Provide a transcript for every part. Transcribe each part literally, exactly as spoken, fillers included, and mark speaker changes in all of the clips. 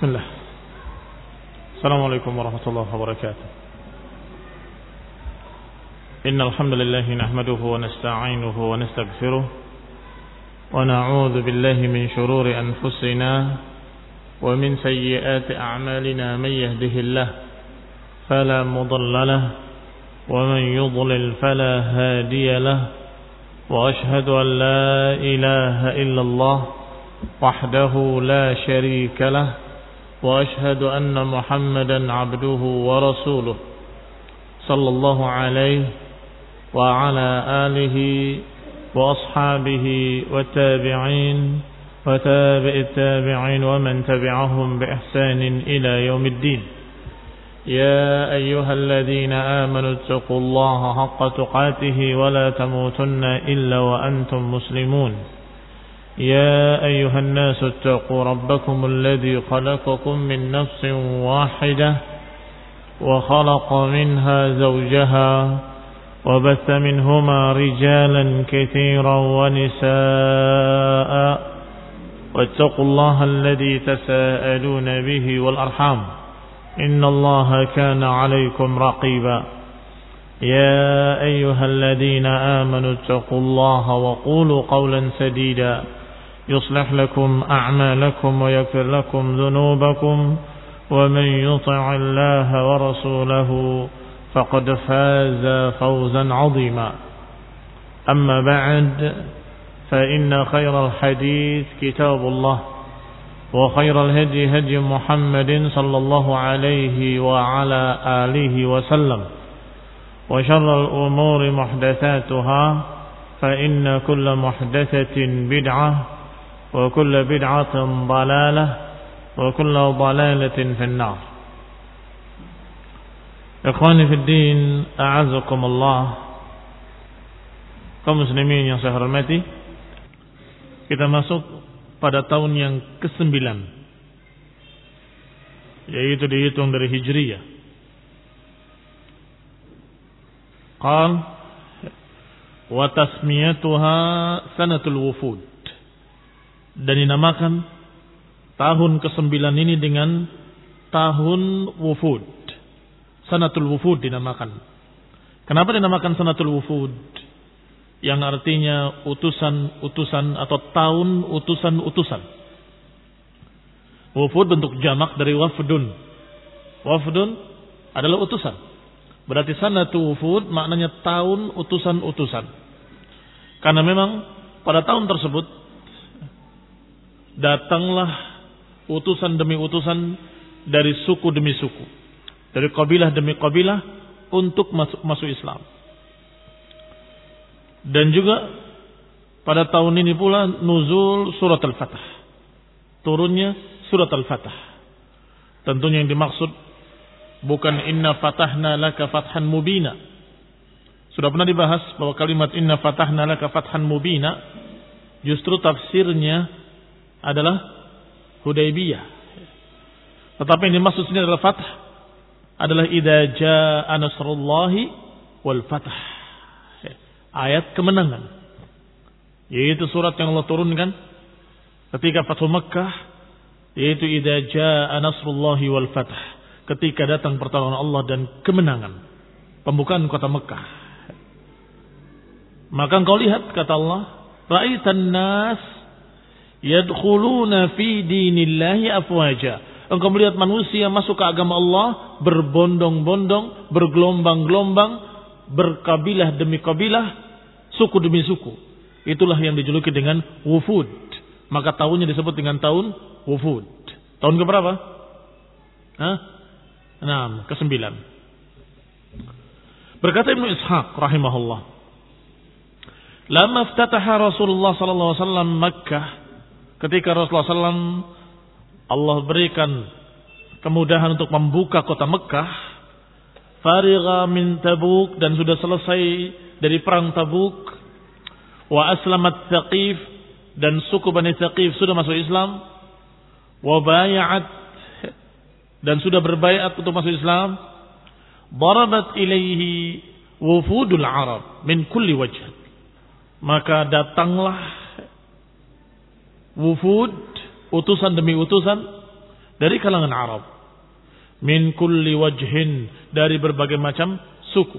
Speaker 1: بسم الله. السلام عليكم ورحمة الله وبركاته. إن الحمد لله نحمده ونستعينه ونستغفره ونعوذ بالله من شرور أنفسنا ومن سيئات أعمالنا. من يهده الله فلا مضل له ومن يضلل فلا هادي له وأشهد أن لا إله إلا الله وحده لا شريك له وأشهد أن محمدا عبده ورسوله صلى الله عليه وعلى آله وأصحابه والتابعين وتابع التابعين ومن تبعهم بإحسان إلى يوم الدين. يا أيها الذين آمنوا اتقوا الله حق تقاته ولا تموتن إلا وأنتم مسلمون. يا أيها الناس اتقوا ربكم الذي خلقكم من نفس واحدة وخلق منها زوجها وبث منهما رجالا كثيرا ونساء واتقوا الله الذي تساءلون به والأرحام إن الله كان عليكم رقيبا. يا أيها الذين آمنوا اتقوا الله وقولوا قولا سديدا يصلح لكم أعمالكم ويغفر لكم ذنوبكم ومن يطع الله ورسوله فقد فاز فوزا عظيما. أما بعد فإن خير الحديث كتاب الله وخير الهدي هدي محمد صلى الله عليه وعلى آله وسلم وشر الأمور محدثاتها فإن كل محدثة بدعة وكل بدعة ضلالة وكل ضلالة في النار. Ikhwani fi din, a'azakumullah. Kaum muslimin yang saya hormati, kita masuk pada tahun yang kesembilan, yaitu dihitung dari Hijriyah. Qal wa tasmiyatuha sanatul wufud, dan dinamakan tahun kesembilan ini dengan tahun wufud. Sanatul wufud dinamakan. Kenapa dinamakan sanatul wufud? Yang artinya utusan-utusan atau tahun utusan-utusan. Wufud bentuk jamak dari wafdun. Wafdun adalah utusan. Berarti sanatul wufud maknanya tahun utusan-utusan. Karena memang pada tahun tersebut datanglah utusan demi utusan dari suku demi suku, dari kabilah demi kabilah untuk masuk masuk Islam. Dan juga pada tahun ini pula nuzul surat Al-Fatah, turunnya surat Al-Fatah. Tentunya yang dimaksud bukan inna fatahna laka fathan mubina. Sudah pernah dibahas bahwa kalimat inna fatahna laka fathan mubina justru tafsirnya adalah Hudaybiyah. Tetapi yang dimaksud sini adalah fath, adalah idza jaa nasrullahi wal fath, ayat kemenangan, yaitu surat yang Allah turunkan ketika Fathu Makkah, yaitu idza jaa nasrullahi wal fath, ketika datang pertolongan Allah dan kemenangan, pembukaan kota Makkah. Maka engkau lihat, kata Allah, ra'aitan nas yadkhuluna fi dinillahi afwaja. Engkau melihat manusia masuk ke agama Allah berbondong-bondong, bergelombang-gelombang, berkabilah demi kabilah, suku demi suku. Itulah yang dijuluki dengan wufud. Maka tahunnya disebut dengan tahun wufud. Tahun keberapa? Hah? Enam, kesembilan. Berkata Ibnu Ishaq rahimahullah, lama iftataha Rasulullah sallallahu alaihi wasallam Makkah, ketika Rasulullah sallallahu alaihi wasallam Allah berikan kemudahan untuk membuka kota Mekah, farigha min Tabuk, dan sudah selesai dari perang Tabuk, wa aslamat Thaqif, dan suku Bani Thaqif sudah masuk Islam, wa bay'at, dan sudah berbaiat untuk masuk Islam, darabat ilaihi wufudul Arab min kulli wajh, maka datanglah wufud, utusan demi utusan dari kalangan Arab. Min kulli wajhin, dari berbagai macam suku.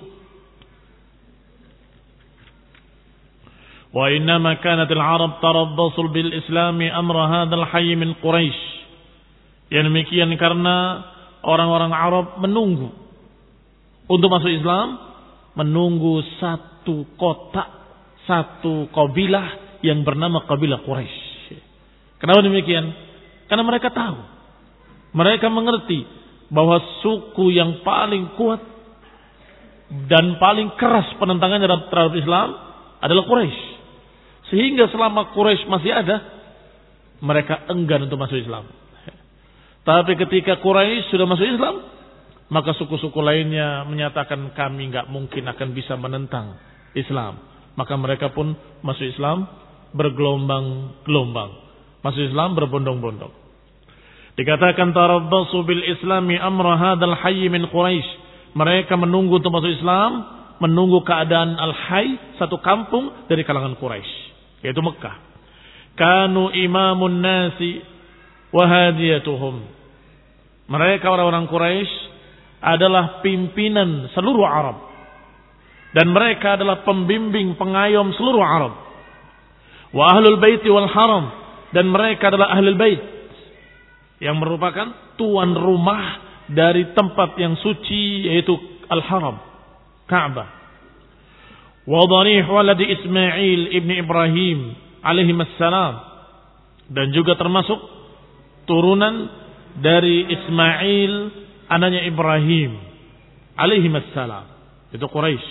Speaker 1: Wa innama kanat al-Arab tarabbasul bil Islami amra hadzal hayy min Quraisy. Yang demikian karena orang-orang Arab menunggu untuk masuk Islam, menunggu satu kota, satu kabilah yang bernama kabilah Quraisy. Kenapa demikian? Karena mereka tahu, mereka mengerti bahwa suku yang paling kuat dan paling keras penentangannya terhadap Islam adalah Quraisy. Sehingga selama Quraisy masih ada, mereka enggan untuk masuk Islam. Tapi ketika Quraisy sudah masuk Islam, maka suku-suku lainnya menyatakan kami nggak mungkin akan bisa menentang Islam. Maka mereka pun masuk Islam bergelombang-gelombang. Masuk Islam berbondong-bondong. Dikatakan tarabbasu bil Islami amra hadzal hayy min Quraisy. Mereka menunggu untuk masuk Islam, menunggu keadaan al-hayy, satu kampung dari kalangan Quraisy, yaitu Mekah. Kanu imamun nasi wa hadiyatuhum. Mereka orang-orang Quraisy adalah pimpinan seluruh Arab, dan mereka adalah pembimbing pengayom seluruh Arab. Wa ahlul baiti wal haram, dan mereka adalah ahlul bait yang merupakan tuan rumah dari tempat yang suci, yaitu al-haram, Ka'bah. Wa dharih waladi Ismail ibni Ibrahim alaihi assalam, dan juga termasuk turunan dari Ismail anaknya Ibrahim alaihi assalam, itu Quraisy.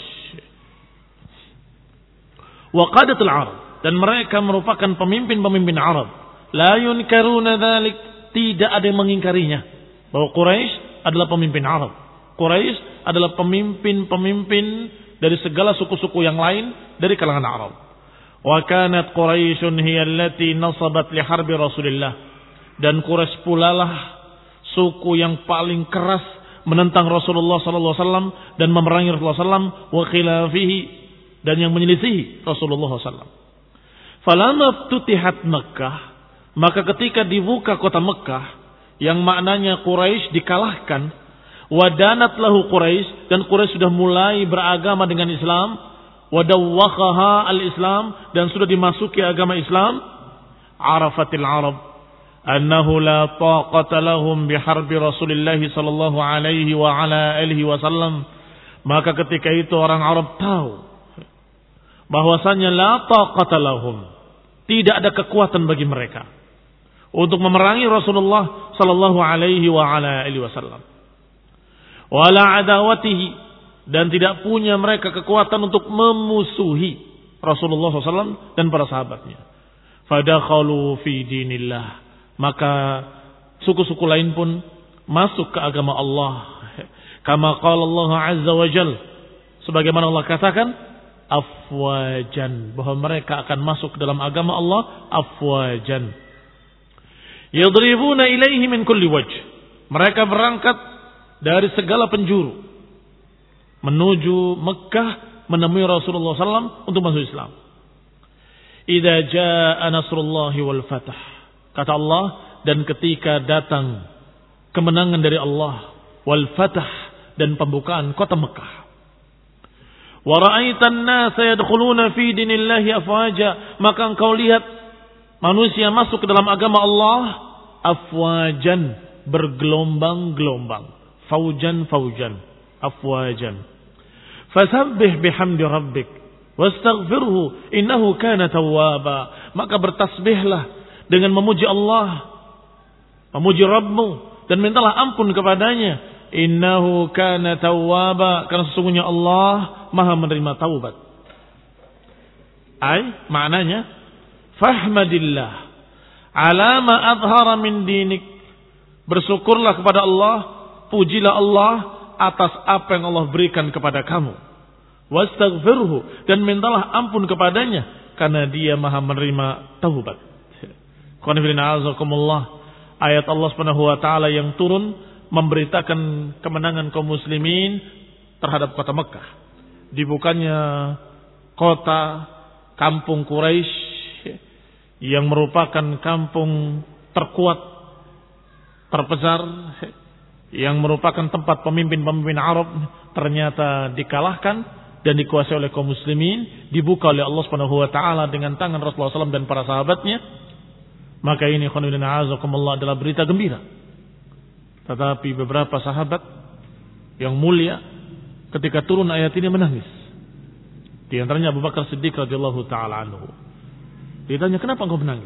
Speaker 1: Wa qadatul Arab, dan mereka merupakan pemimpin-pemimpin Arab. La yunkaruna dzalik, tidak ada yang mengingkarinya bahwa Quraisy adalah pemimpin Arab. Quraisy adalah pemimpin-pemimpin dari segala suku-suku yang lain dari kalangan Arab. Wa kanat Quraisyun hiya allati nasabat li harbi Rasulillah, dan Quraisy pula lah suku yang paling keras menentang Rasulullah sallallahu alaihi wasallam dan memerangi Rasulullah sallallahu alaihi wasallam wa khilafihi, dan yang menyelisihi Rasulullah sallallahu alaihi wasallam. Falamma ftutihat Makkah, maka ketika dibuka kota Mekah, yang maknanya Quraisy dikalahkan, wadanat lahu Quraisy, dan Quraisy sudah mulai beragama dengan Islam, wadawwakhaha al-Islam, dan sudah dimasuki agama Islam, arafatil Arab annahu la taqata lahum biharbi Rasulillah sallallahu alaihi wa ala alihi wasallam. Maka ketika itu orang Arab tahu bahwasanya la taqata lahum, tidak ada kekuatan bagi mereka untuk memerangi Rasulullah sallallahu alaihi wa ala alihi wasallam. Wala adawatihi, dan tidak punya mereka kekuatan untuk memusuhi Rasulullah sallallahu alaihi wasallam dan para sahabatnya. Fadakhalu fi dinillah, maka suku-suku lain pun masuk ke agama Allah. Kama qala Allah azza wa jalla, sebagaimana Allah katakan, afwajan, bahwa mereka akan masuk ke dalam agama Allah afwajan. Yadribuna ilaihi min kulli wajh, mereka berangkat dari segala penjuru menuju Mekah menemui Rasulullah sallallahu alaihi wasallam untuk masuk Islam. Idza jaa nasrullahi wal fath, kata Allah, dan ketika datang kemenangan dari Allah, wal fath, dan pembukaan kota Mekah. Wa ra'aitan nasa yadkhuluna fi dinillahi afwaja, maka engkau lihat manusia masuk ke dalam agama Allah afwajan, bergelombang-gelombang, faujan faujan, afwajan. Fasabbih bihamdi rabbik wastaghfirhu innahu kana tawwaba, maka bertasbihlah dengan memuji Allah, memuji Rabbmu, dan mintalah ampun kepadanya. Innahu kana tawwaba, karena sesungguhnya Allah Maha menerima taubat. Ay, maknanya fahmadillah ala ma adhara min dinik, bersyukurlah kepada Allah, pujilah Allah atas apa yang Allah berikan kepada kamu. Wastaghfirhu, dan mintalah ampun kepadanya karena Dia Maha menerima taubat. Ayat Allah Subhanahu wa taala yang turun memberitakan kemenangan kaum muslimin terhadap kota Mekah. Dibukanya kota kampung Quraisy yang merupakan kampung terkuat, terbesar yang merupakan tempat pemimpin-pemimpin Arab ternyata dikalahkan dan dikuasai oleh kaum muslimin, dibuka oleh Allah Subhanahu wa taala dengan tangan Rasulullah sallallahu alaihi wasallam dan para sahabatnya. Maka ini khonibina a'azakumullah adalah berita gembira. Tetapi beberapa sahabat yang mulia ketika turun ayat ini menangis. Di antaranya Abu Bakar Siddiq radhiyallahu taala anhu. Ditanya, "Kenapa engkau menangis?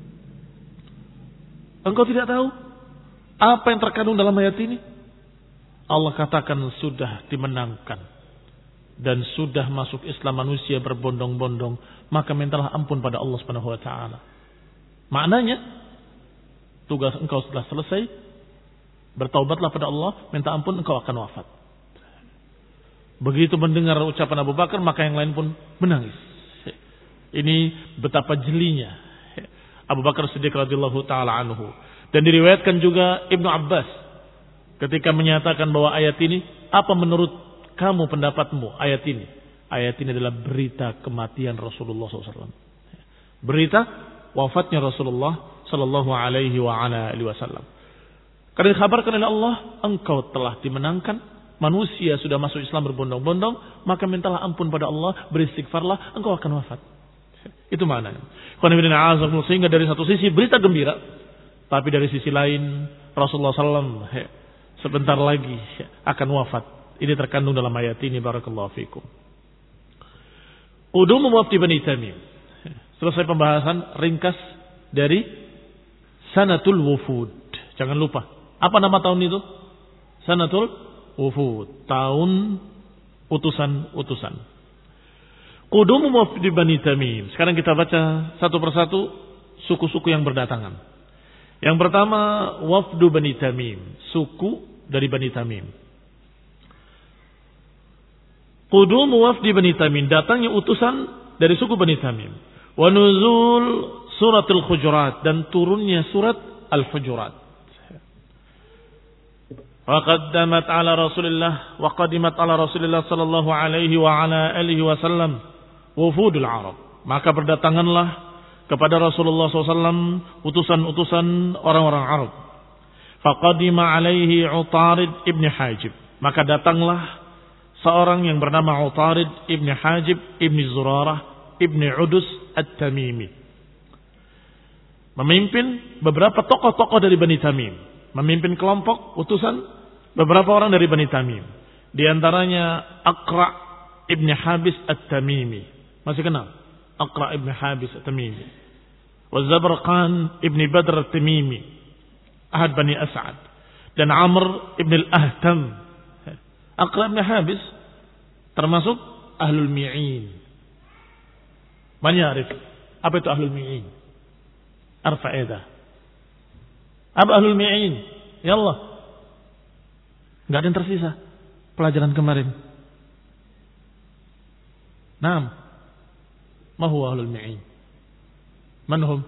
Speaker 1: Engkau tidak tahu apa yang terkandung dalam ayat ini?" Allah katakan sudah dimenangkan dan sudah masuk Islam manusia berbondong-bondong, maka mintalah ampun pada Allah Subhanahu wa taala. Maknanya tugas engkau sudah selesai, bertaubatlah pada Allah, minta ampun, engkau akan wafat. Begitu mendengar ucapan Abu Bakar, maka yang lain pun menangis. Ini betapa jelinya Abu Bakar Siddiq radhiyallahu taala anhu. Dan diriwayatkan juga Ibnu Abbas ketika menyatakan bahwa ayat ini, apa menurut kamu pendapatmu ayat ini? Ayat ini adalah berita kematian Rasulullah shallallahu alaihi wasallam. Berita wafatnya Rasulullah sallallahu alaihi wa ala alihi wasallam. Karena dikhabarkan oleh Allah, engkau telah dimenangkan, manusia sudah masuk Islam berbondong-bondong, maka mintalah ampun pada Allah, beristighfarlah, engkau akan wafat. Itu maknanya. Sehingga dari satu sisi berita gembira, tapi dari sisi lain Rasulullah sallallahu alaihi wasallam sebentar lagi akan wafat. Ini terkandung dalam ayat ini. Barakallahu fikum. Udumu wafdi Bani Tamim. Selesai pembahasan ringkas dari Sanatul Wufud. Jangan lupa. Apa nama tahun itu? Sanatul Wufud. Tahun utusan-utusan. Qudumu wafdi Bani Tamim. Sekarang kita baca satu persatu suku-suku yang berdatangan. Yang pertama, wafdu Bani Tamim. Suku dari Bani Tamim. Qudumu wafdi Bani Tamim. Datangnya utusan dari suku Bani Tamim. Wa nuzul suratul Hujurat. Dan turunnya surat Al-Hujurat. Wa qaddamat ala Rasulillah. Wa qadimat ala Rasulillah sallallahu alaihi wa ala alihi wasallam. Wufudul Arab. Maka berdatanganlah kepada Rasulullah shallallahu alaihi wasallam utusan-utusan orang-orang Arab. Faqadima alaihi Utarid ibn Hajib. Maka datanglah seorang yang bernama Utarid ibn Hajib ibn Zurarah ibn Udus At-Tamimi. Memimpin beberapa tokoh-tokoh dari Bani Tamim. Memimpin kelompok utusan beberapa orang dari Bani Tamim. Di antaranya Aqra ibn Habis At-Tamimi. Masih kenal? Aqra ibn Habis At-Tamimi. Wa Zabrqan ibn Badr At-Tamimi. Ahad Bani As'ad. Dan Amr ibn Al-Ahtam. Aqra ibn Habis termasuk Ahlul Mi'in. Man ya'rif apa itu Ahlul Mi'in? Arfa'edah. Apa Ahlul Mi'in? Ya Allah. Enggak ada yang tersisa pelajaran kemarin. Naam. Ma huwa Ahlul Mi'in? Man hum?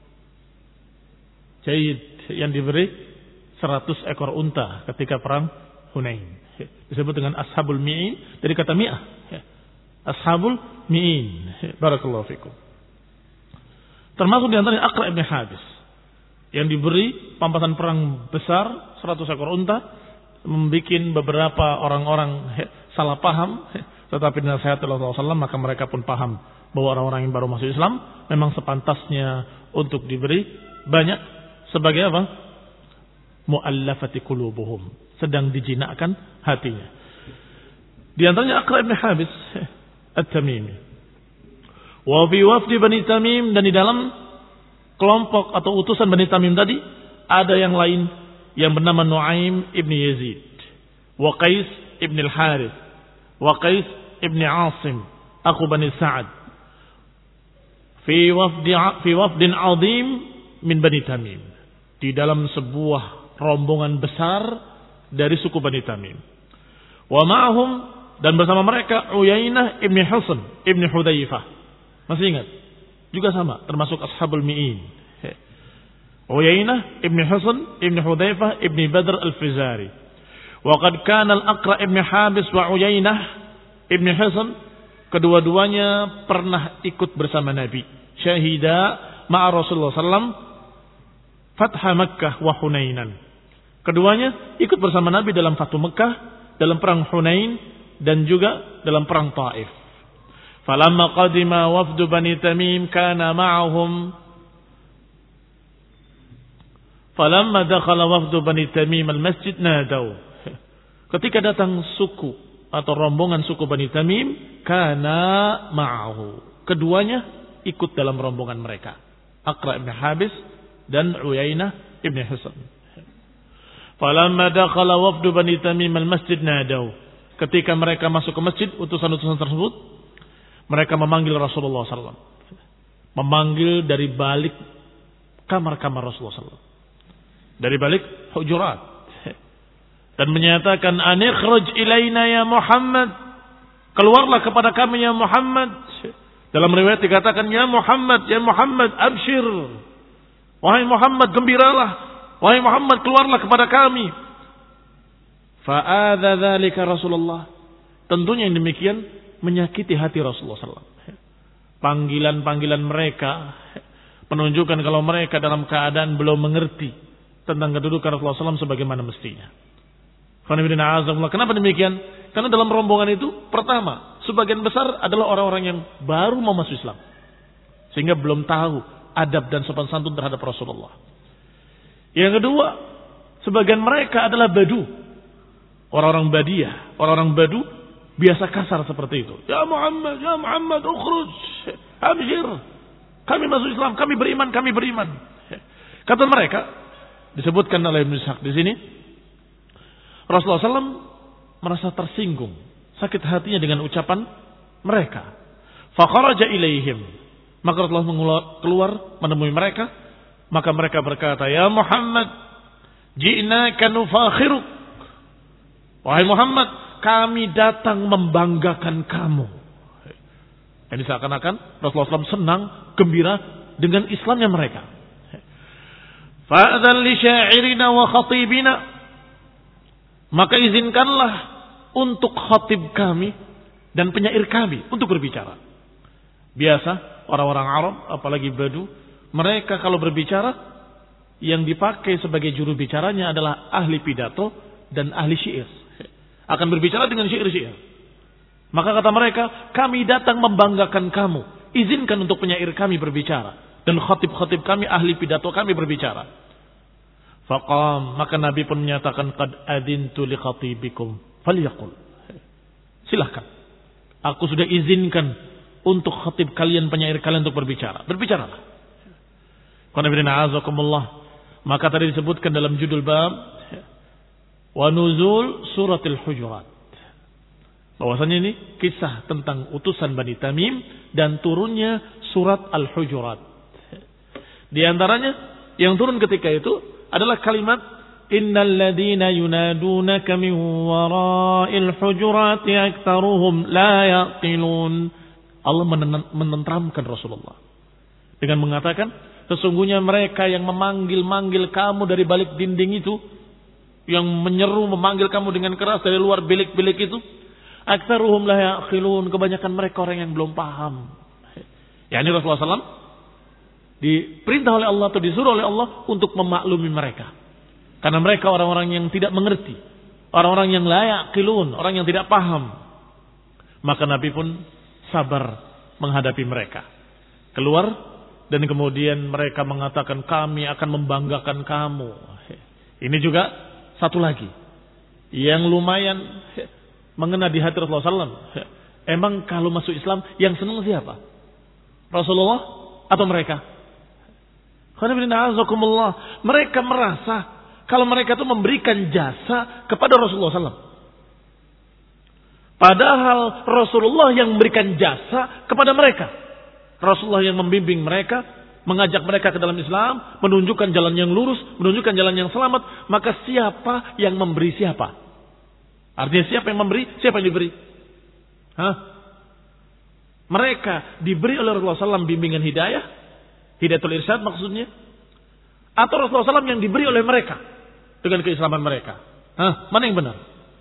Speaker 1: Jayyid, yang diberi seratus ekor unta ketika perang Hunain. Disebut dengan Ashabul Mi'in dari kata mi'ah. Ashabul Mi'in. Barakallahu fikum. Termasuk di antaranya Aqra ibn Habis yang diberi pampasan perang besar seratus ekor unta, membuat beberapa orang-orang salah paham, tetapi dinasihati Rasulullah sallallahu alaihi wasallam, maka mereka pun paham bahwa orang-orang yang baru masuk Islam memang sepantasnya untuk diberi banyak sebagai apa? Mu'allafati qulubuhum, sedang dijinakkan hatinya. Di antaranya Aqra ibn Habis At-Tamimi. Wa fi wafdi Bani Tamim, dan di dalam kelompok atau utusan Bani Tamim tadi ada yang lain yang bernama Nuaim ibn Yazid, wa Qais ibn al-Harith, wa Qais ibn Asim, aku Bani Sa'ad. Fi wafdi fi wafdin azim min Bani Tamim. Di dalam sebuah rombongan besar dari suku Bani Tamim. Wa ma'ahum, dan bersama mereka Uyainah ibn Husn ibn Hudzaifah. Masih ingat? Juga sama, termasuk Ashabul Mi'in. Uyainah ibn Husn ibn Hudzaifah ibn Badr al-Fizari. Wa qad kana al-Aqra ibn Habis wa Uyainah ibn Husn, kedua-duanya pernah ikut bersama Nabi. Syahida ma'a Rasulullah sallallahu alaihi wasallam Fathah Makkah wa Hunainan. Keduanya ikut bersama Nabi dalam Fathu Mekah, dalam perang Hunain, dan juga dalam perang Taif. Falamma qadima wafdu Bani Tamim kana ma'ahum Falamma dakhala wafdu Bani Tamim al-masjid nadaw. Ketika datang suku atau rombongan suku Bani Tamim, kana ma'ahu. Keduanya ikut dalam rombongan mereka. Aqra ibn Habis dan Uyainah ibn Hisn. Falamma dakhala wafdu Bani Tamim al-masjid nadaw. Ketika mereka masuk ke masjid, utusan-utusan tersebut, mereka memanggil Rasulullah sallallahu alaihi wasallam. Memanggil dari balik kamar-kamar Rasulullah sallallahu alaihi wasallam. Dari balik hujurat. Dan menyatakan, "Anikhruj ilaina ya Muhammad." Keluarlah kepada kami ya Muhammad. Dalam riwayat dikatakan, "Ya Muhammad, ya Muhammad, abshir." Wahai Muhammad, gembiralah. Wahai Muhammad, keluarlah kepada kami. Fa'adha dzalika Rasulullah. Tentunya yang demikian menyakiti hati Rasulullah sallallahu alaihi wasallam. Panggilan-panggilan mereka menunjukkan kalau mereka dalam keadaan belum mengerti tentang kedudukan Rasulullah sallallahu alaihi wasallam sebagaimana mestinya. Kenapa demikian? Karena dalam rombongan itu, pertama, sebagian besar adalah orang-orang yang baru mau masuk Islam, sehingga belum tahu adab dan sopan santun terhadap Rasulullah. Yang kedua, sebagian mereka adalah badu, orang-orang Badiah, orang-orang Badu biasa kasar seperti itu. Ya Muhammad, ya Muhammad, ukhruj, abshir, kami masuk Islam, kami beriman, kami beriman. Kata mereka, disebutkan oleh Ibnu Ishaq di sini, Rasulullah sallallahu alaihi wasallam merasa tersinggung, sakit hatinya dengan ucapan mereka. Fakharaja ilaihim. Maka Rasulullah keluar menemui mereka. Maka mereka berkata, "Ya Muhammad, ji'naka nufakhiruk." Wahai Muhammad, kami datang membanggakan kamu. Ini seakan-akan Rasulullah sallallahu alaihi wasallam senang, gembira dengan Islamnya mereka. Fa'adhan li syairina wa khatibina. Maka izinkanlah untuk khatib kami dan penyair kami untuk berbicara. Biasa orang-orang Arab, apalagi Badu, mereka kalau berbicara yang dipakai sebagai juru bicaranya adalah ahli pidato dan ahli syair. Akan berbicara dengan syair-syair. Maka kata mereka, kami datang membanggakan kamu. Izinkan untuk penyair kami berbicara. Dan khatib-khatib kami, ahli pidato kami berbicara. Faqam, maka Nabi pun menyatakan, qad adintu li khatibikum falyaqul. Silahkan, aku sudah izinkan untuk khatib kalian, penyair kalian untuk berbicara. Berbicaralah. Maka tadi disebutkan dalam judul bab wa nuzul suratil hujurat, bahwasanya ini kisah tentang utusan Bani Tamim dan turunnya surat Al-Hujurat. Di antaranya yang turun ketika itu adalah kalimat innal ladzina yunadunaka min wara'il hujurati aktsaruhum la yaqilun. Allah menenteramkan Rasulullah dengan mengatakan, sesungguhnya mereka yang memanggil-manggil kamu dari balik dinding itu, yang menyeru memanggil kamu dengan keras dari luar bilik-bilik itu, aktsaruhum la yaqilun, kebanyakan mereka orang yang belum paham. Yani Rasulullah sallallahu alaihi wasallam diperintah oleh Allah atau disuruh oleh Allah untuk memaklumi mereka. Karena mereka orang-orang yang tidak mengerti. Orang-orang yang la yaqilun, orang yang tidak paham. Maka Nabi pun sabar menghadapi mereka. Keluar dan kemudian mereka mengatakan, kami akan membanggakan kamu. Ini juga satu lagi yang lumayan mengena di hati Rasulullah sallallahu alaihi wasallam. Emang kalau masuk Islam yang senang siapa? Rasulullah atau mereka? Mereka merasa kalau mereka itu memberikan jasa kepada Rasulullah sallallahu alaihi wasallam. Padahal Rasulullah yang memberikan jasa kepada mereka. Rasulullah yang membimbing mereka, mengajak mereka ke dalam Islam, menunjukkan jalan yang lurus, menunjukkan jalan yang selamat. Maka siapa yang memberi siapa? Artinya siapa yang memberi, siapa yang diberi? Hah? Mereka diberi oleh Rasulullah sallallahu alaihi wasallam bimbingan hidayah, hidayatul irsyad maksudnya, atau Rasulullah sallallahu alaihi wasallam yang diberi oleh mereka dengan keislaman mereka. Hah? Mana yang benar?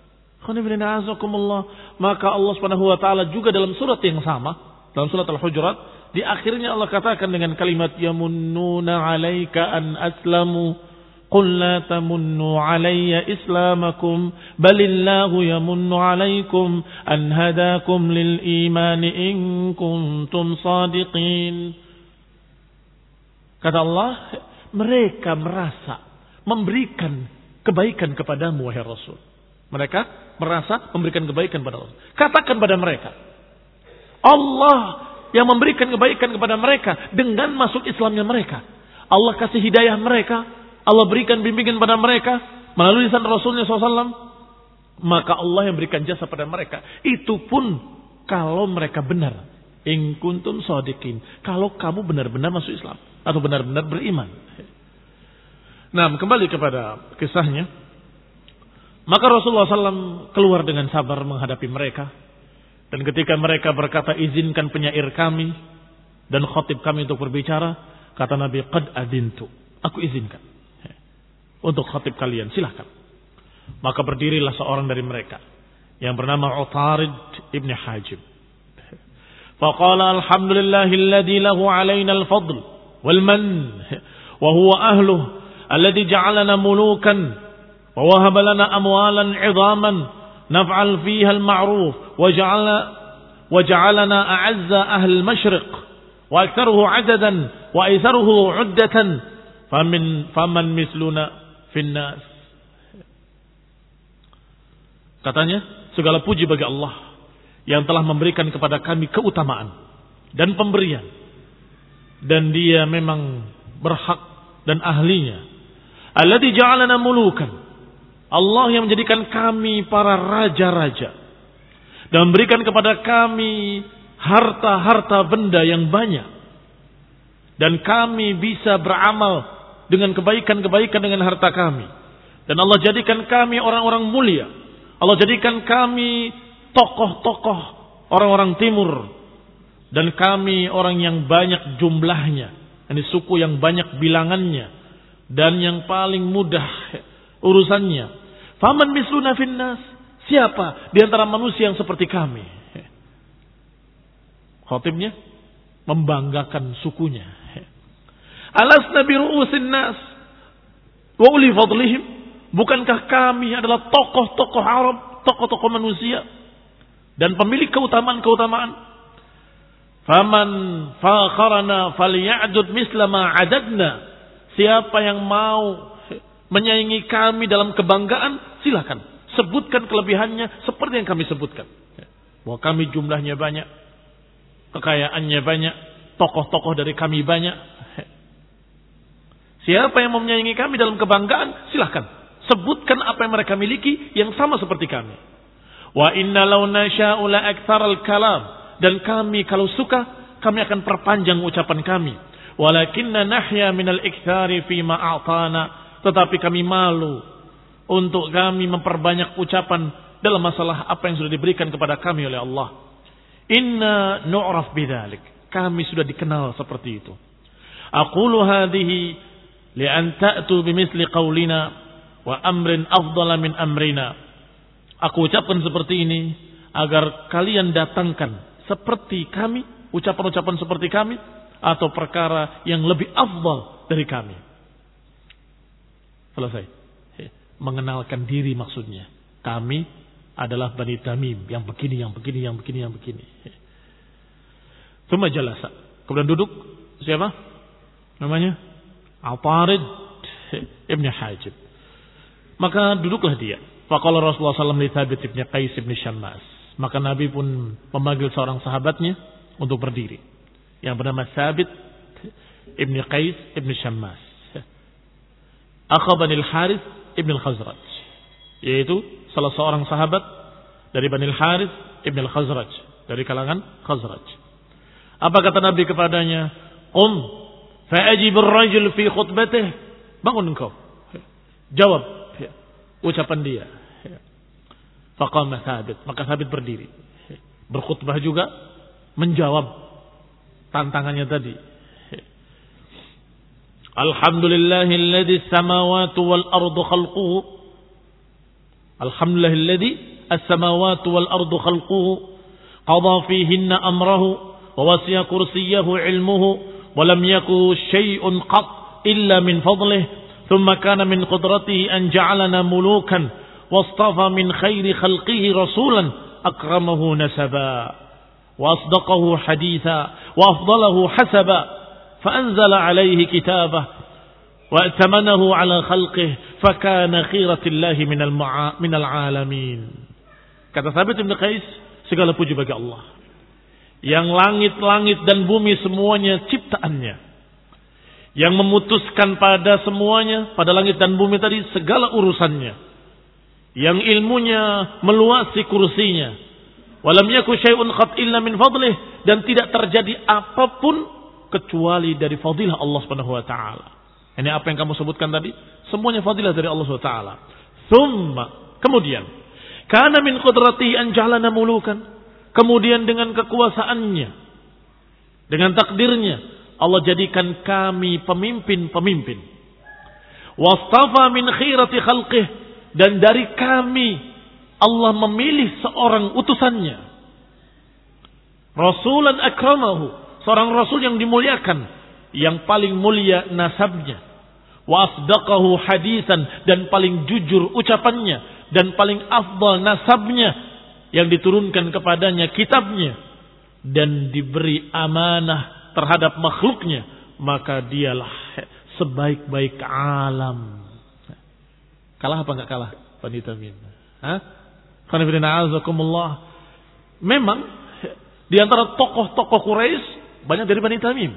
Speaker 1: Maka Allah Subhanahu wa taala juga dalam surat yang sama, dalam surat Al-Hujurat, di akhirnya Allah katakan dengan kalimat yamunnuna 'alaika an aslamu Qul la tamunnu alayya islamakum balillahu yamunnu alaykum an hadakum lil imani in kuntum sadiqin. Kata Allah, mereka merasa memberikan kebaikan kepadamu wahai Rasul. Mereka merasa memberikan kebaikan kepada Rasul. Katakan pada mereka, Allah yang memberikan kebaikan kepada mereka dengan masuk Islamnya mereka. Allah kasih hidayah mereka. Allah berikan bimbingan pada mereka melalui lisan Rasulnya shallallahu alaihi wasallam. Maka Allah yang berikan jasa pada mereka. Itu pun kalau mereka benar. In kuntum shadiqin. Kalau kamu benar-benar masuk Islam. Atau benar-benar beriman. Nah, kembali kepada kisahnya. Maka Rasulullah shallallahu alaihi wasallam keluar dengan sabar menghadapi mereka. Dan ketika mereka berkata, izinkan penyair kami dan khatib kami untuk berbicara, kata Nabi, qad adintu, aku izinkan untuk khatib kalian, silahkan. Maka berdirilah seorang dari mereka yang bernama Utarid ibn Hajib. Faqala alhamdulillahilladzi lahu alaina al-fadl wal man wa huwa ahluh alladzi ja'alana mulukan wa wahaba lana amwalan 'idhaman naf'al fiha al-ma'ruf wa ja'ala wa ja'alana a'azza ahli al-mashriq wa aktharuhu 'adadan wa aitharuhu 'uddatan famin faman misluna finnas. Katanya, segala puji bagi Allah yang telah memberikan kepada kami keutamaan dan pemberian, dan Dia memang berhak dan ahlinya. Alladzi ja'alana mulukan, Allah yang menjadikan kami para raja-raja dan memberikan kepada kami harta-harta benda yang banyak, dan kami bisa beramal dengan kebaikan-kebaikan dengan harta kami. Dan Allah jadikan kami orang-orang mulia. Allah jadikan kami tokoh-tokoh orang-orang timur. Dan kami orang yang banyak jumlahnya. Ini suku yang banyak bilangannya. Dan yang paling mudah urusannya. Faman misluna finnas. Siapa di antara manusia yang seperti kami? Khatibnya membanggakan sukunya. Alasna bi ru'usin nas wa uli fadlihim. Bukankah kami adalah tokoh-tokoh Arab, tokoh-tokoh manusia dan pemilik keutamaan-keutamaan? Faman fakharana falya'dud misla ma 'adadna. Siapa yang mau menyaingi kami dalam kebanggaan, silakan sebutkan kelebihannya seperti yang kami sebutkan. Bahwa kami jumlahnya banyak, kekayaannya banyak, tokoh-tokoh dari kami banyak. Siapa yang mau menyaingi kami dalam kebanggaan, silahkan sebutkan apa yang mereka miliki yang sama seperti kami. Wa inna law nasha'u la aktsaral kalam, dan kami kalau suka kami akan perpanjang ucapan kami. Walakinna nahya minal iktsari fi ma a'tana, tetapi kami malu untuk kami memperbanyak ucapan dalam masalah apa yang sudah diberikan kepada kami oleh Allah. Inna nu'raf bidzalik, kami sudah dikenal seperti itu. Aqulu hadhihi li'an ta'tu bimithli qawlina wa amrin afdala min amrina. Aku ucapkan seperti ini agar kalian datangkan seperti kami, ucapan-ucapan seperti kami, atau perkara yang lebih afdal dari kami. Selesai. Mengenalkan diri maksudnya. Kami adalah Bani Tamim, yang begini, yang begini, yang begini, yang begini. Tsumma jalasa. Kemudian duduk siapa? Namanya Utarid ibn Hajib. Maka duduklah dia. Faqala Rasulullah sallallahu alaihi wasallam li Thabit ibn Qais ibn Syammas. Maka Nabi pun memanggil seorang sahabatnya untuk berdiri, yang bernama Thabit ibn Qais ibn Syammas, akha Bani al-Harith ibn al-Khazraj, yaitu salah seorang sahabat dari Bani al-Harith ibn al-Khazraj, dari kalangan Khazraj. Apa kata Nabi kepadanya? Qum fa'ajib ar-rajul fi khutbatih. Bangun engkau, jawab ucapan dia. Faqama Thabit, maka Thabit berdiri, berkhutbah juga, menjawab tantangannya tadi. Alhamdulillahilladzi as-samawati wal ardu khalquhu. Alhamdulillahilladzi as-samawati wal ardu khalquhu qada fihinna amrahu wa wasi'a kursiyyahu ilmuhu wa lam yakun syai'un qat illa min fadlihi thumma kana min qudratihi an ja'alana mulukan wastafa min khairi khalqihi rasulan akramahu nasaba wa asdaqahu haditha wa afdalahu hasaba fa anzala alayhi kitabah wa atamanahu ala khalqihi fa kana khiratillahi minal minal alamin. Kata Thabit bin Qais, segala puji bagi Allah yang langit-langit dan bumi semuanya ciptaannya, yang memutuskan pada semuanya, pada langit dan bumi tadi segala urusannya, yang ilmunya meluasi kursinya, walam yaku syai'un qat illa min fadlih, dan tidak terjadi apapun kecuali dari fadilah Allah Subhanahu wa taala. Ini apa yang kamu sebutkan tadi, semuanya fadilah dari Allah Subhanahu wa taala. Tsumma, kemudian, kana min qudratihi an ja'alana mulukan. Kemudian dengan kekuasaannya, dengan takdirnya, Allah jadikan kami pemimpin-pemimpin. Wastafa min khirati khalqih, dan dari kami Allah memilih seorang utusannya. Rasulan akramahu, seorang rasul yang dimuliakan, yang paling mulia nasabnya. Wa asdaqahu hadisan, dan paling jujur ucapannya, dan paling afdal nasabnya, yang diturunkan kepadanya kitabnya, dan diberi amanah terhadap makhluknya, maka dialah sebaik-baik alam. Kalah apa enggak kalah Bani Tamim? Hah? Memang di antara tokoh-tokoh Quraisy banyak dari Bani Tamim.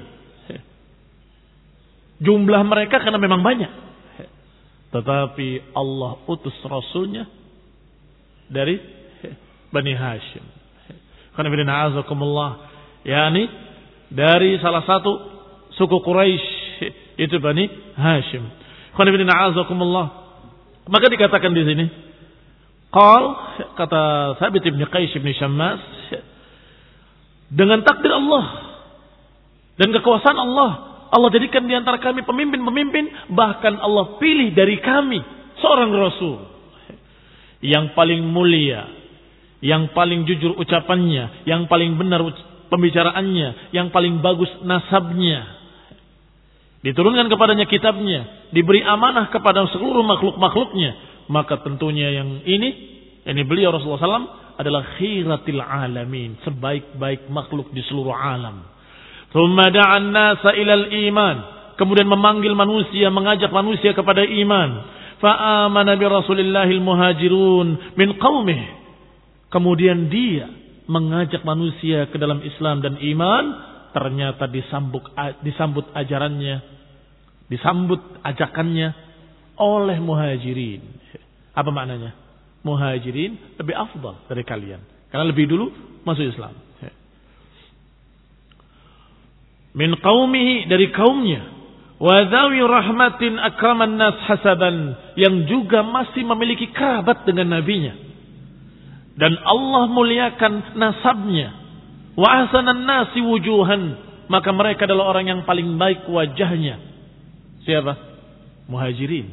Speaker 1: Jumlah mereka karena memang banyak. Tetapi Allah utus rasulnya dari Bani Hashim. Qanifidina azakumullah. Yani dari salah satu suku Quraisy, itu Bani Hashim. Qanifidina azakumullah. Maka dikatakan di sini, qal, kata Thabit bin Qais bin Syammas, dengan takdir Allah dan kekuasaan Allah, Allah jadikan di antara kami pemimpin-pemimpin, bahkan Allah pilih dari kami seorang rasul yang paling mulia, yang paling jujur ucapannya, yang paling benar pembicaraannya, yang paling bagus nasabnya. Diturunkan kepadanya kitabnya, diberi amanah kepada seluruh makhluk-makhluknya. Maka tentunya yang ini, ini beliau Rasulullah shallallahu alaihi wasallam adalah khiratil alamin, sebaik-baik makhluk di seluruh alam. Thumma da'an nasa ilal iman, kemudian memanggil manusia, mengajak manusia kepada iman. Fa'amana bi rasulillahil muhajirun min qaumih. Kemudian dia mengajak manusia ke dalam Islam dan iman, ternyata disambut disambut ajarannya, disambut ajakannya oleh muhajirin. Apa maknanya? Muhajirin lebih afdal dari kalian, karena lebih dulu masuk Islam. Min qaumihi, dari kaumnya. Wa dzawi rahmatin akraman nas hasaban, yang juga masih memiliki kerabat dengan nabinya. Dan Allah muliakan nasabnya. Wa ahsanan nasi wujuhan, maka mereka adalah orang yang paling baik wajahnya. Siapa? Muhajirin.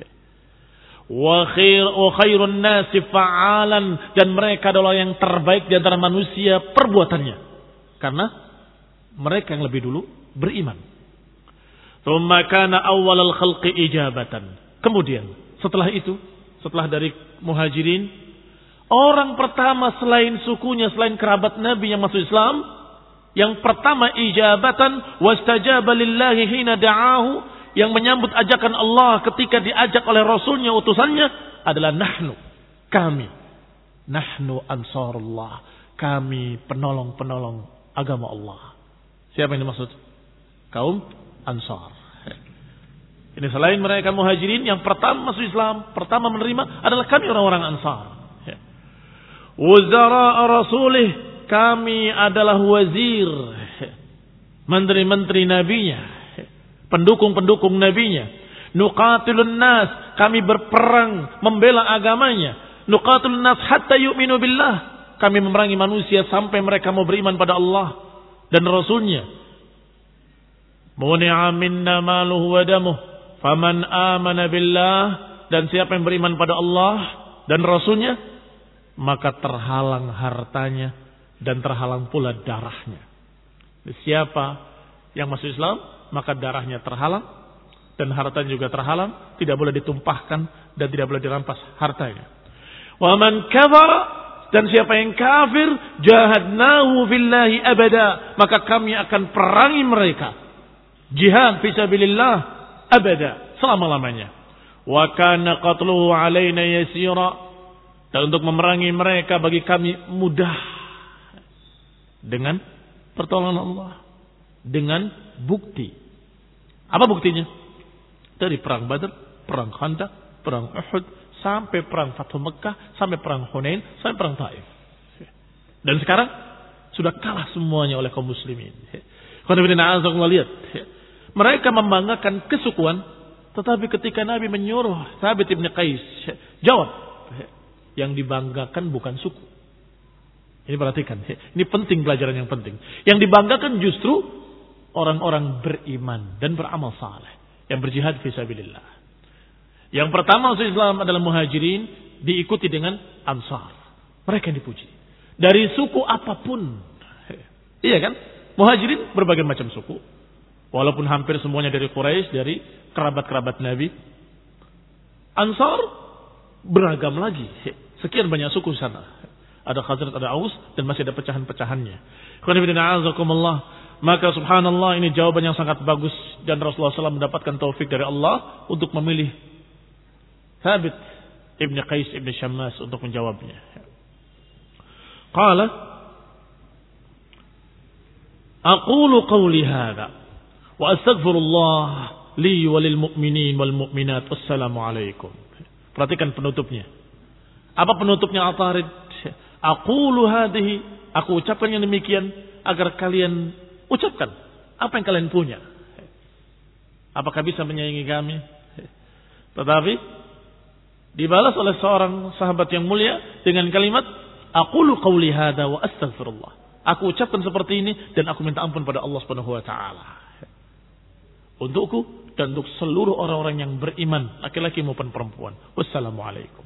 Speaker 1: Wa khair wa khairun nasi fa'alan, dan mereka adalah yang terbaik di antara manusia perbuatannya, karena mereka yang lebih dulu beriman. Tsumma kana awwalal khalqi ijabatan. Kemudian setelah itu, setelah dari muhajirin, orang pertama selain sukunya, selain kerabat Nabi yang masuk Islam, yang pertama ijabatan, wastajaba lillahi hina da'ahu, yang menyambut ajakan Allah ketika diajak oleh Rasulnya, utusannya, adalah nahnu, kami. Nahnu ansarullah, kami penolong-penolong agama Allah. Siapa yang dimaksud? Kaum Ansar. Ini selain mereka muhajirin, yang pertama masuk Islam, pertama menerima adalah kami orang-orang Ansar. Wuzara rasulih, kami adalah wazir, menteri-menteri nabinya, pendukung-pendukung nabinya. Nuqatilun nas, kami berperang membela agamanya. Nuqatilun nas hatta yu'minu billah, kami memerangi manusia sampai mereka mau beriman pada Allah dan Rasulnya. Muni'a minna maluhu wa damuh, faman amana billah, dan siapa yang beriman pada Allah dan Rasulnya, maka terhalang hartanya dan terhalang pula darahnya. Siapa yang masuk Islam, maka darahnya terhalang, dan hartanya juga terhalang, tidak boleh ditumpahkan dan tidak boleh dirampas hartanya. Wa man kafara, dan siapa yang kafir, jahadnahu fillahi abada, maka kami akan perangi mereka. Jihad fisabilillah abada, selama-lamanya. Wa kana qatluhu alaina yasira, dan untuk memerangi mereka bagi kami mudah dengan pertolongan Allah, dengan bukti. Apa buktinya? Dari perang Badr, perang Khandaq, perang Uhud, sampai perang Fathu Mekah, sampai perang Hunain, sampai perang Taif. Dan sekarang sudah kalah semuanya oleh kaum muslimin. Lihat, mereka membanggakan kesukuan, tetapi ketika Nabi menyuruh Thabit ibn Qais, jawab, yang dibanggakan bukan suku. Ini perhatikan, ini penting, pelajaran yang penting. Yang dibanggakan justru orang-orang beriman dan beramal saleh, yang berjihad fisabilillah. Yang pertama masuk Islam adalah muhajirin, diikuti dengan ansar. Mereka yang dipuji. Dari suku apapun. Iya kan? Muhajirin berbagai macam suku. Walaupun hampir semuanya dari Quraisy, dari kerabat-kerabat Nabi. Ansar beragam lagi. Sekian banyak suku di sana. Ada Khazraj, ada Aus, dan masih ada pecahan-pecahannya. Maka subhanallah, ini jawaban yang sangat bagus, dan Rasulullah shallallahu alaihi wasallam mendapatkan taufik dari Allah untuk memilih Thabit ibn Qais ibn Syammas untuk menjawabnya. Qala aqulu qawli hadha wa astaghfirullah li wa lil mu'minin wal mu'minat. Wassalamu alaikum. Perhatikan penutupnya. Apa penutupnya Atarid? Aqulu hadhihi, aku ucapkan yang demikian agar kalian ucapkan apa yang kalian punya. Apakah bisa menyaingi kami? Tetapi dibalas oleh seorang sahabat yang mulia dengan kalimat aqulu qawli hadza wa astaghfirullah. Aku ucapkan seperti ini dan aku minta ampun pada Allah Subhanahu wa taala. Untukku dan untuk seluruh orang-orang yang beriman, laki-laki maupun perempuan. Wassalamualaikum.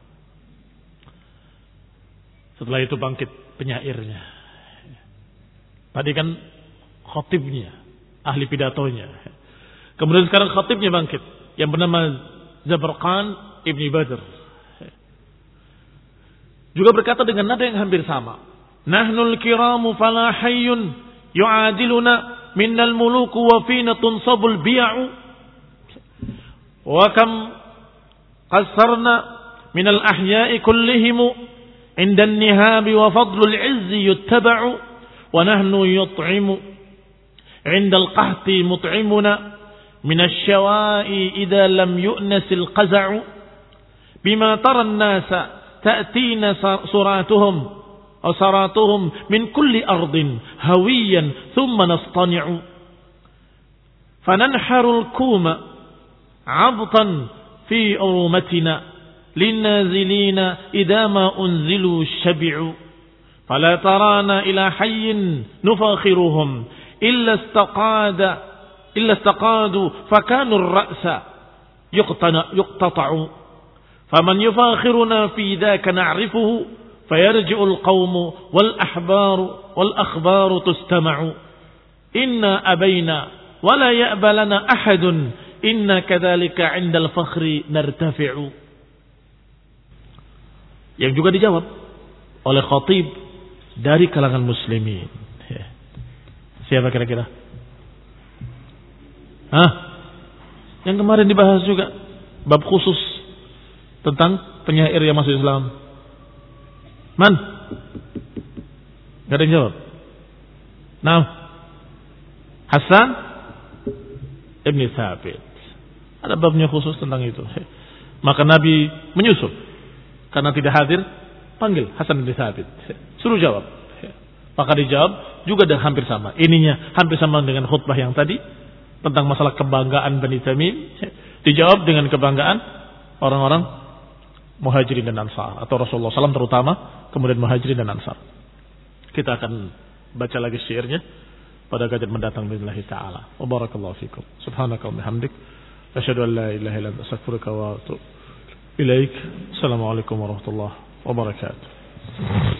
Speaker 1: Setelah itu bangkit penyairnya. Tadi kan khatibnya, ahli pidatonya. Kemudian sekarang khatibnya bangkit, yang bernama Zabarqan ibni Badr. Juga berkata dengan nada yang hampir sama. Nahnul kiramu fala hayyun yu'adiluna minnal muluku wa fina tunsabul biya'u. Wa kam qassarna minal ahya'i kullihimu indan nihabi wa fadlul izzi yuttaba'u. Wa nahnu yut'imu عند القحط مطعمنا من الشواء إذا لم يؤنس القزع بما ترى الناس تأتينا صراتهم أو صراتهم من كل أرض هويا ثم نصطنع فننحر الكوم عبطا في أرومتنا للنازلين إذا ما أنزلوا الشبع فلا ترانا إلى حي نفاخرهم إلا استقاد إلا استقادوا فكانوا الرأس يقتطع فمن يفاخرنا في ذاك نعرفه فيرجع القوم والأحبار والأخبار تستمع إنا أبينا ولا يأبى لنا أحد إنا كذلك عند الفخر نرتفع. Yang juga dijawab oleh khatib dari kalangan muslimin. Siapa kira-kira? Hah? Yang kemarin dibahas juga bab khusus tentang penyair yang masuk Islam. Man? Gak ada yang jawab. Nah, Hasan ibn Thabit. Ada babnya khusus tentang itu. Maka Nabi menyusul karena tidak hadir, panggil Hasan ibn Thabit. Suruh jawab. Maka dijawab juga dah hampir sama. Ininya hampir sama dengan khutbah yang tadi tentang masalah kebanggaan Bani Tamim. Dijawab dengan kebanggaan orang-orang Muhajirin dan Ansar, atau Rasulullah shallallahu alaihi wasallam terutama, kemudian Muhajirin dan Ansar. Kita akan baca lagi syairnya pada kajian mendatang billahi taala. Wa barakallahu fikum. Subhanaka wa bihamdik, asyhadu an la ilaha illa anta astaghfiruka wa atubu ilaik. Assalamualaikum warahmatullahi wabarakatuh.